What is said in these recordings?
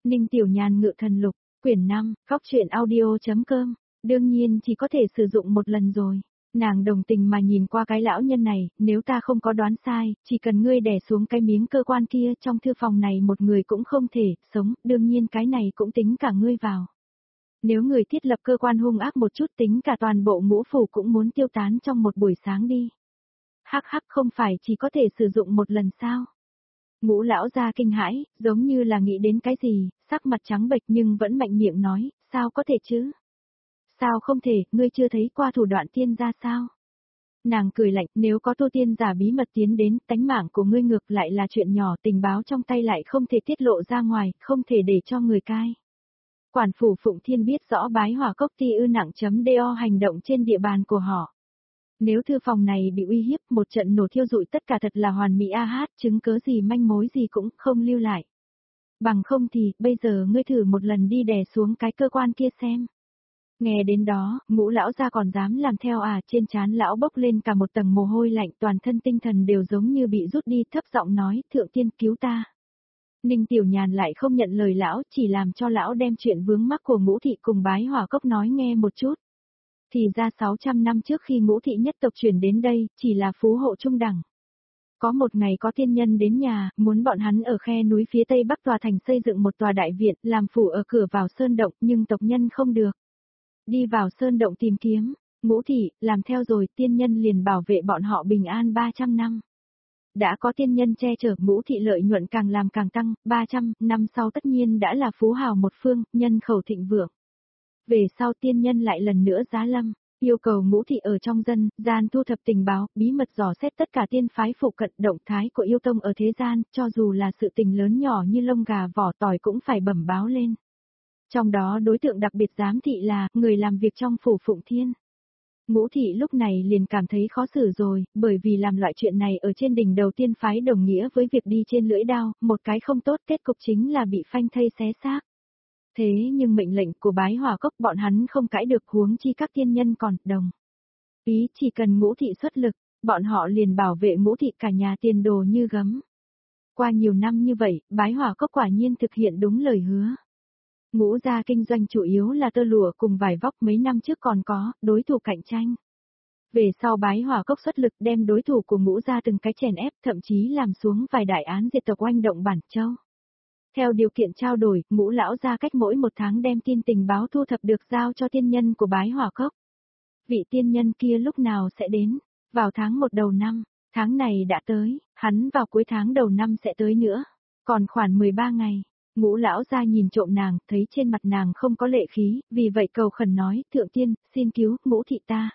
Ninh Tiểu Nhàn ngự thần lục, quyển 5, góc truyện audio.com, đương nhiên chỉ có thể sử dụng một lần rồi. Nàng đồng tình mà nhìn qua cái lão nhân này, nếu ta không có đoán sai, chỉ cần ngươi đè xuống cái miếng cơ quan kia trong thư phòng này một người cũng không thể sống, đương nhiên cái này cũng tính cả ngươi vào. Nếu người thiết lập cơ quan hung ác một chút tính cả toàn bộ ngũ phủ cũng muốn tiêu tán trong một buổi sáng đi. Hắc hắc, không phải chỉ có thể sử dụng một lần sao? Ngũ lão gia kinh hãi, giống như là nghĩ đến cái gì, sắc mặt trắng bệch nhưng vẫn mạnh miệng nói, sao có thể chứ? Sao không thể, ngươi chưa thấy qua thủ đoạn tiên gia sao? Nàng cười lạnh, nếu có tu tiên giả bí mật tiến đến, tánh mạng của ngươi ngược lại là chuyện nhỏ, tình báo trong tay lại không thể tiết lộ ra ngoài, không thể để cho người cai. Quản phủ Phụng Thiên biết rõ bái hỏa cốc ti ư nặng.do hành động trên địa bàn của họ. Nếu thư phòng này bị uy hiếp, một trận nổ thiêu rụi tất cả thật là hoàn mỹ a hát, chứng cớ gì manh mối gì cũng không lưu lại. Bằng không thì, bây giờ ngươi thử một lần đi đè xuống cái cơ quan kia xem. Nghe đến đó, Ngũ lão gia còn dám làm theo à, trên trán lão bốc lên cả một tầng mồ hôi lạnh, toàn thân tinh thần đều giống như bị rút đi, thấp giọng nói, thượng tiên cứu ta. Ninh Tiểu Nhàn lại không nhận lời lão, chỉ làm cho lão đem chuyện vướng mắc của Ngũ thị cùng bái hỏa cốc nói nghe một chút. Thì ra 600 năm trước khi Ngũ thị nhất tộc chuyển đến đây, chỉ là phú hộ trung đẳng. Có một ngày có tiên nhân đến nhà, muốn bọn hắn ở khe núi phía tây bắc tòa thành xây dựng một tòa đại viện, làm phủ ở cửa vào sơn động, nhưng tộc nhân không được. Đi vào sơn động tìm kiếm, Ngũ thị, làm theo rồi, tiên nhân liền bảo vệ bọn họ bình an 300 năm. Đã có tiên nhân che chở, Ngũ thị lợi nhuận càng làm càng tăng, 300 năm sau tất nhiên đã là phú hào một phương, nhân khẩu thịnh vượng. Về sau tiên nhân lại lần nữa giá lâm, yêu cầu Ngũ thị ở trong dân, gian thu thập tình báo, bí mật dò xét tất cả tiên phái phụ cận động thái của yêu tông ở thế gian, cho dù là sự tình lớn nhỏ như lông gà vỏ tỏi cũng phải bẩm báo lên. Trong đó đối tượng đặc biệt giám thị là người làm việc trong phủ Phụng Thiên. Ngũ thị lúc này liền cảm thấy khó xử rồi, bởi vì làm loại chuyện này ở trên đỉnh đầu tiên phái đồng nghĩa với việc đi trên lưỡi đao, một cái không tốt kết cục chính là bị phanh thây xé xác. Thế nhưng mệnh lệnh của bái hỏa cốc bọn hắn không cãi được, huống chi các tiên nhân còn đồng ý chỉ cần Ngũ thị xuất lực, bọn họ liền bảo vệ Ngũ thị cả nhà tiền đồ như gấm. Qua nhiều năm như vậy, bái hỏa cốc quả nhiên thực hiện đúng lời hứa. Ngũ gia kinh doanh chủ yếu là tơ lụa cùng vải vóc, mấy năm trước còn có đối thủ cạnh tranh. Về sau bái hỏa cốc xuất lực đem đối thủ của Ngũ gia từng cái chèn ép, thậm chí làm xuống vài đại án diệt tộc oanh động Bản Châu. Theo điều kiện trao đổi, Ngũ lão gia cách mỗi một tháng đem tin tình báo thu thập được giao cho tiên nhân của bái hỏa cốc. Vị tiên nhân kia lúc nào sẽ đến? Vào tháng 1 đầu năm, tháng này đã tới, hắn vào cuối tháng đầu năm sẽ tới nữa. Còn khoảng 13 ngày. Ngũ lão gia nhìn trộm nàng, thấy trên mặt nàng không có lệ khí, vì vậy cầu khẩn nói, thượng tiên, xin cứu, Ngũ thị ta.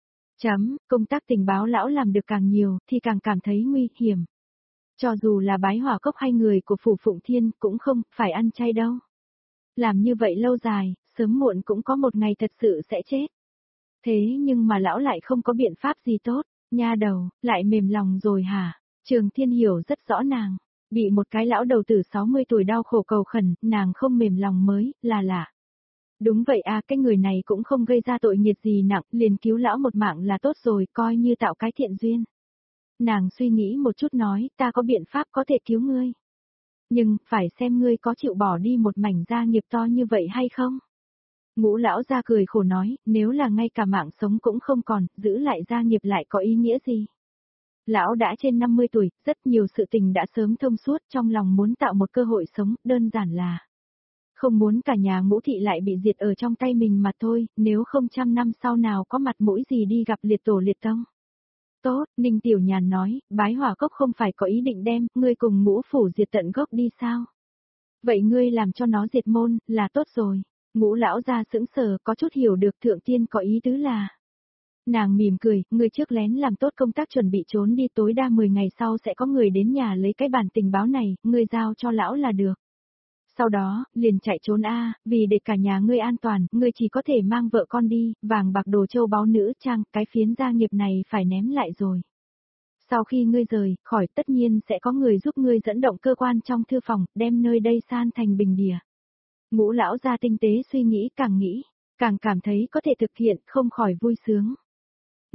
Công tác tình báo lão làm được càng nhiều, thì càng cảm thấy nguy hiểm. Cho dù là bái hỏa cốc hay người của phủ Phụng Thiên, cũng không, phải ăn chay đâu. Làm như vậy lâu dài, sớm muộn cũng có một ngày thật sự sẽ chết. Thế nhưng mà lão lại không có biện pháp gì tốt, nha đầu, lại mềm lòng rồi hả? Trường Thiên hiểu rất rõ nàng. Bị một cái lão đầu tử 60 tuổi đau khổ cầu khẩn, nàng không mềm lòng mới, là lạ. Đúng vậy à, cái người này cũng không gây ra tội nghiệt gì nặng, liền cứu lão một mạng là tốt rồi, coi như tạo cái thiện duyên. Nàng suy nghĩ một chút nói, ta có biện pháp có thể cứu ngươi. Nhưng, phải xem ngươi có chịu bỏ đi một mảnh gia nghiệp to như vậy hay không? Ngũ lão ra cười khổ nói, nếu là ngay cả mạng sống cũng không còn, giữ lại gia nghiệp lại có ý nghĩa gì? Lão đã trên 50 tuổi, rất nhiều sự tình đã sớm thông suốt, trong lòng muốn tạo một cơ hội sống, đơn giản là không muốn cả nhà Ngũ thị lại bị diệt ở trong tay mình mà thôi, nếu không 100 năm sau nào có mặt mũi gì đi gặp liệt tổ liệt tông. Tốt, Ninh Tiểu Nhàn nói, bái hỏa cốc không phải có ý định đem, ngươi cùng Ngũ phủ diệt tận gốc đi sao? Vậy ngươi làm cho nó diệt môn, là tốt rồi. Ngũ lão ra sững sờ, có chút hiểu được thượng tiên có ý tứ là. Nàng mỉm cười, ngươi trước lén làm tốt công tác chuẩn bị trốn đi, tối đa 10 ngày sau sẽ có người đến nhà lấy cái bản tình báo này, ngươi giao cho lão là được. Sau đó, liền chạy trốn vì để cả nhà ngươi an toàn, ngươi chỉ có thể mang vợ con đi, vàng bạc đồ châu báu nữ trang, cái phiến gia nghiệp này phải ném lại rồi. Sau khi ngươi rời khỏi, tất nhiên sẽ có người giúp ngươi dẫn động cơ quan trong thư phòng, đem nơi đây san thành bình địa. Ngũ lão gia tinh tế suy nghĩ, càng cảm thấy có thể thực hiện, không khỏi vui sướng.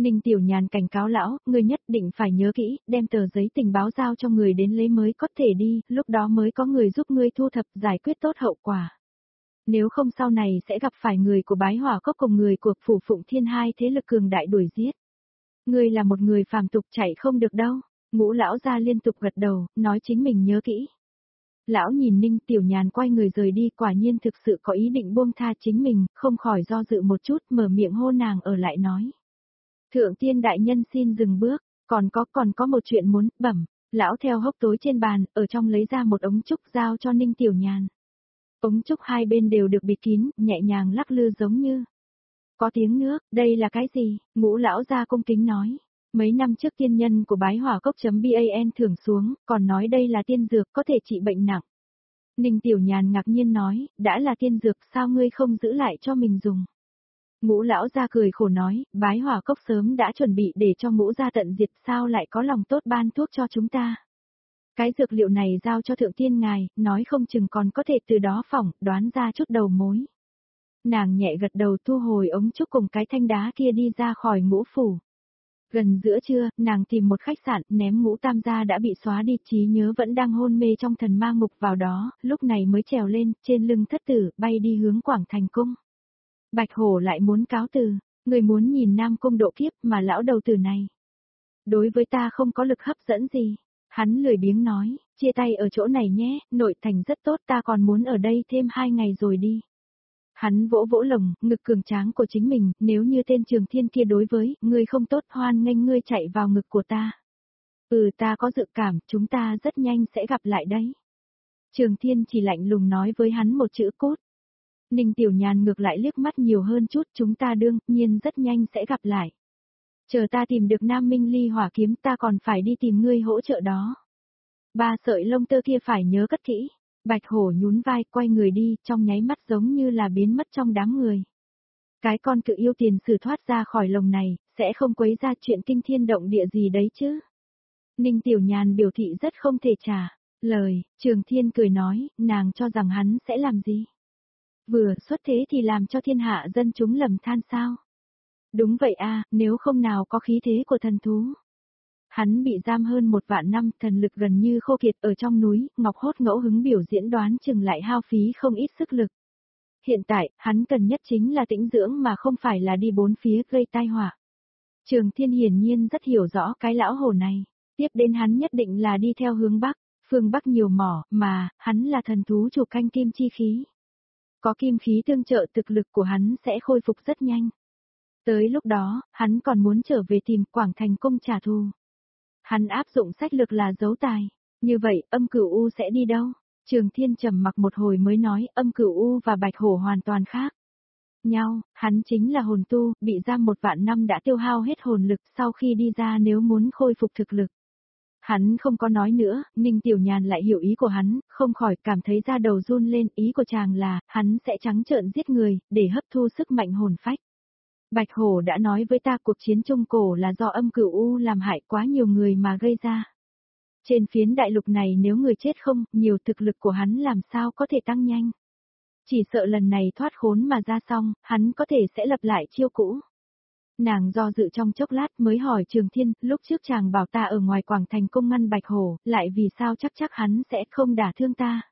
Ninh Tiểu Nhàn cảnh cáo lão, ngươi nhất định phải nhớ kỹ, đem tờ giấy tình báo giao cho người đến lấy mới có thể đi, lúc đó mới có người giúp ngươi thu thập giải quyết tốt hậu quả. Nếu không sau này sẽ gặp phải người của Bái Hỏa Cốc cùng người của Phủ Phụng Thiên hai thế lực cường đại đuổi giết. Ngươi là một người phàm tục chạy không được đâu. Ngũ lão gia liên tục gật đầu, nói chính mình nhớ kỹ. Lão nhìn Ninh Tiểu Nhàn quay người rời đi, quả nhiên thực sự có ý định buông tha chính mình, không khỏi do dự một chút, mở miệng hô nàng ở lại nói. Thượng tiên đại nhân xin dừng bước, còn có một chuyện muốn bẩm. Lão theo hốc tối trên bàn, ở trong lấy ra một ống trúc giao cho Ninh Tiểu Nhàn. Ống trúc hai bên đều được bịt kín, nhẹ nhàng lắc lư giống như có tiếng nước, đây là cái gì? Ngũ lão gia cung kính nói. Mấy năm trước tiên nhân của Bái Hỏa Cốc.ban thưởng xuống, còn nói đây là tiên dược có thể trị bệnh nặng. Ninh Tiểu Nhàn ngạc nhiên nói, đã là tiên dược sao ngươi không giữ lại cho mình dùng? Ngũ lão gia cười khổ nói, Bái Hỏa Cốc sớm đã chuẩn bị để cho ngũ gia tận diệt sao lại có lòng tốt ban thuốc cho chúng ta. Cái dược liệu này giao cho thượng tiên ngài, nói không chừng còn có thể từ đó phỏng, đoán ra chút đầu mối. Nàng nhẹ gật đầu thu hồi ống trúc cùng cái thanh đá kia đi ra khỏi Ngũ phủ. Gần giữa trưa, nàng tìm một khách sạn, ném Ngũ Tam gia đã bị xóa đi, trí nhớ vẫn đang hôn mê trong thần ma ngục vào đó, lúc này mới trèo lên, trên lưng thất tử, bay đi hướng Quảng Thành Cung. Bạch Hổ lại muốn cáo từ, người muốn nhìn Nam Cung độ kiếp mà lão đầu tử này. Đối với ta không có lực hấp dẫn gì. Hắn lười biếng nói, chia tay ở chỗ này nhé, nội thành rất tốt, ta còn muốn ở đây thêm 2 ngày rồi đi. Hắn vỗ vỗ lồng, ngực cường tráng của chính mình, nếu như tên Trường Thiên kia đối với, ngươi không tốt, hoan nghênh ngươi chạy vào ngực của ta. Ta có dự cảm, chúng ta rất nhanh sẽ gặp lại đấy. Trường Thiên chỉ lạnh lùng nói với hắn một chữ cốt. Ninh Tiểu Nhàn ngược lại liếc mắt nhiều hơn chút, chúng ta đương nhiên rất nhanh sẽ gặp lại. Chờ ta tìm được Nam Minh Ly hỏa kiếm, ta còn phải đi tìm ngươi hỗ trợ đó. 3 sợi lông tơ kia phải nhớ cất kỹ. Bạch Hổ nhún vai quay người đi, trong nháy mắt giống như là biến mất trong đám người. Cái con cự yêu tiền sử thoát ra khỏi lồng này, sẽ không quấy ra chuyện kinh thiên động địa gì đấy chứ. Ninh Tiểu Nhàn biểu thị rất không thể trả lời, Trường Thiên cười nói, nàng cho rằng hắn sẽ làm gì? Vừa xuất thế thì làm cho thiên hạ dân chúng lầm than sao? Đúng vậy a, nếu không nào có khí thế của thần thú. Hắn bị giam hơn 1 vạn năm, thần lực gần như khô kiệt ở trong núi, Ngọc Hốt ngẫu hứng biểu diễn đoán chừng lại hao phí không ít sức lực. Hiện tại, hắn cần nhất chính là tĩnh dưỡng mà không phải là đi bốn phía gây tai họa. Trường Thiên hiển nhiên rất hiểu rõ cái lão hổ này, tiếp đến hắn nhất định là đi theo hướng Bắc, phương Bắc nhiều mỏ, mà, hắn là thần thú chủ canh kim chi khí. Có kim khí tương trợ thực lực của hắn sẽ khôi phục rất nhanh. Tới lúc đó, hắn còn muốn trở về tìm Quảng Thành Cung trả thù. Hắn áp dụng sách lược là giấu tài. Như vậy, Âm Cửu U sẽ đi đâu? Trường Thiên trầm mặc một hồi mới nói, Âm Cửu U và Bạch Hổ hoàn toàn khác nhau, hắn chính là hồn tu, bị giam 1 vạn năm đã tiêu hao hết hồn lực, sau khi đi ra nếu muốn khôi phục thực lực. Hắn không có nói nữa, Ninh Tiểu Nhàn lại hiểu ý của hắn, không khỏi cảm thấy da đầu run lên, ý của chàng là, hắn sẽ trắng trợn giết người, để hấp thu sức mạnh hồn phách. Bạch Hổ đã nói với ta cuộc chiến Trung Cổ là do Âm Cửu U làm hại quá nhiều người mà gây ra. Trên phiến đại lục này nếu người chết không, nhiều thực lực của hắn làm sao có thể tăng nhanh. Chỉ sợ lần này thoát khốn mà ra xong, hắn có thể sẽ lập lại chiêu cũ. Nàng do dự trong chốc lát mới hỏi Trường Thiên, lúc trước chàng bảo ta ở ngoài Quảng Thành Cung ngăn Bạch Hổ, lại vì sao chắc hắn sẽ không đả thương ta.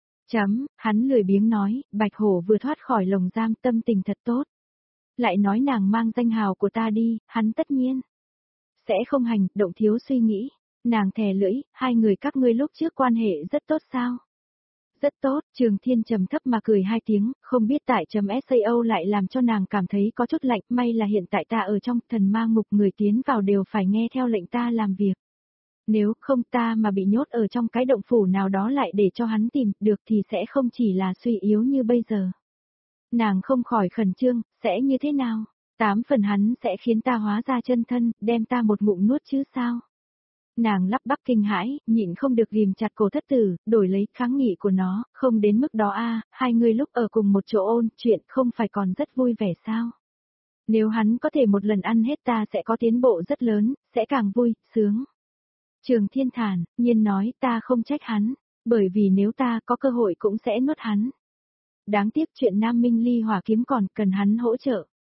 Hắn lười biếng nói, Bạch Hổ vừa thoát khỏi lồng giam tâm tình thật tốt. Lại nói nàng mang danh hào của ta đi, hắn tất nhiên sẽ không hành động thiếu suy nghĩ. Nàng thè lưỡi, hai người các ngươi lúc trước quan hệ rất tốt sao? Rất tốt, Trường Thiên trầm thấp mà cười 2 tiếng, không biết tại .sao lại làm cho nàng cảm thấy có chút lạnh, may là hiện tại ta ở trong thần ma ngục, người tiến vào đều phải nghe theo lệnh ta làm việc. Nếu không ta mà bị nhốt ở trong cái động phủ nào đó lại để cho hắn tìm được thì sẽ không chỉ là suy yếu như bây giờ. Nàng không khỏi khẩn trương, sẽ như thế nào? 8 phần hắn sẽ khiến ta hóa ra chân thân, đem ta một ngụm nuốt chứ sao? Nàng lắp bắp kinh hãi, nhịn không được ghim chặt cổ thất tử, đổi lấy kháng nghị của nó, không đến mức đó a, hai người lúc ở cùng một chỗ ôn chuyện không phải còn rất vui vẻ sao? Nếu hắn có thể một lần ăn hết ta sẽ có tiến bộ rất lớn, sẽ càng vui, sướng. Trường Thiên thản nhiên nói ta không trách hắn, bởi vì nếu ta có cơ hội cũng sẽ nuốt hắn. Đáng tiếc chuyện Nam Minh Ly hỏa kiếm còn cần hắn hỗ trợ.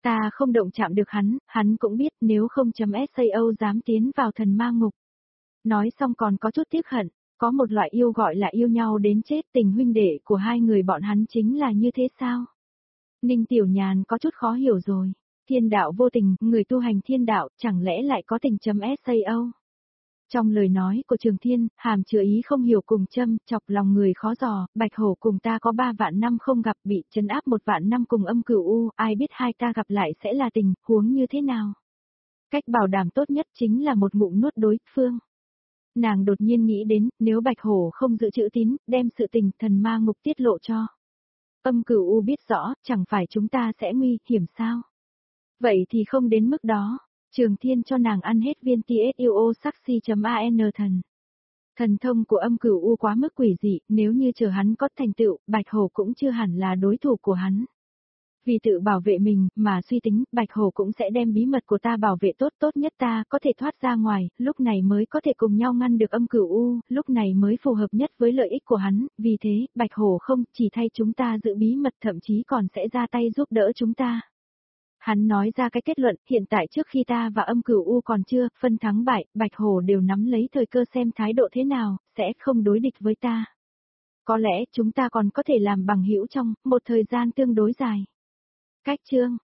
Ta không động chạm được hắn cũng biết nếu không chấm SAO dám tiến vào thần ma ngục. Nói xong còn có chút tiếc hận, có một loại yêu gọi là yêu nhau đến chết, tình huynh đệ của hai người bọn hắn chính là như thế sao? Ninh Tiểu Nhàn có chút khó hiểu rồi. Thiên đạo vô tình, người tu hành thiên đạo, chẳng lẽ lại có tình chấm SAO? Trong lời nói của Trường Thiên, hàm chứa ý không hiểu cùng châm, chọc lòng người khó dò, Bạch Hổ cùng ta có 3 vạn năm không gặp, bị trấn áp 1 vạn năm cùng Âm Cửu U, ai biết hai ta gặp lại sẽ là tình, huống như thế nào? Cách bảo đảm tốt nhất chính là một ngụm nuốt đối phương. Nàng đột nhiên nghĩ đến, nếu Bạch Hổ không giữ chữ tín, đem sự tình thần ma ngục tiết lộ cho. Âm Cửu U biết rõ, chẳng phải chúng ta sẽ nguy hiểm sao? Vậy thì không đến mức đó. Trường Thiên cho nàng ăn hết viên TSUO Saxi.an thần. Thần thông của Âm Cửu U quá mức quỷ dị, nếu như chờ hắn có thành tựu, Bạch Hổ cũng chưa hẳn là đối thủ của hắn. Vì tự bảo vệ mình, mà suy tính, Bạch Hổ cũng sẽ đem bí mật của ta bảo vệ tốt nhất ta có thể thoát ra ngoài, lúc này mới có thể cùng nhau ngăn được Âm Cửu U, lúc này mới phù hợp nhất với lợi ích của hắn, vì thế, Bạch Hổ không chỉ thay chúng ta giữ bí mật thậm chí còn sẽ ra tay giúp đỡ chúng ta. Hắn nói ra cái kết luận, hiện tại trước khi ta và Âm Cửu U còn chưa phân thắng bại, Bạch Hổ đều nắm lấy thời cơ xem thái độ thế nào, sẽ không đối địch với ta. Có lẽ chúng ta còn có thể làm bằng hữu trong một thời gian tương đối dài. Cách chương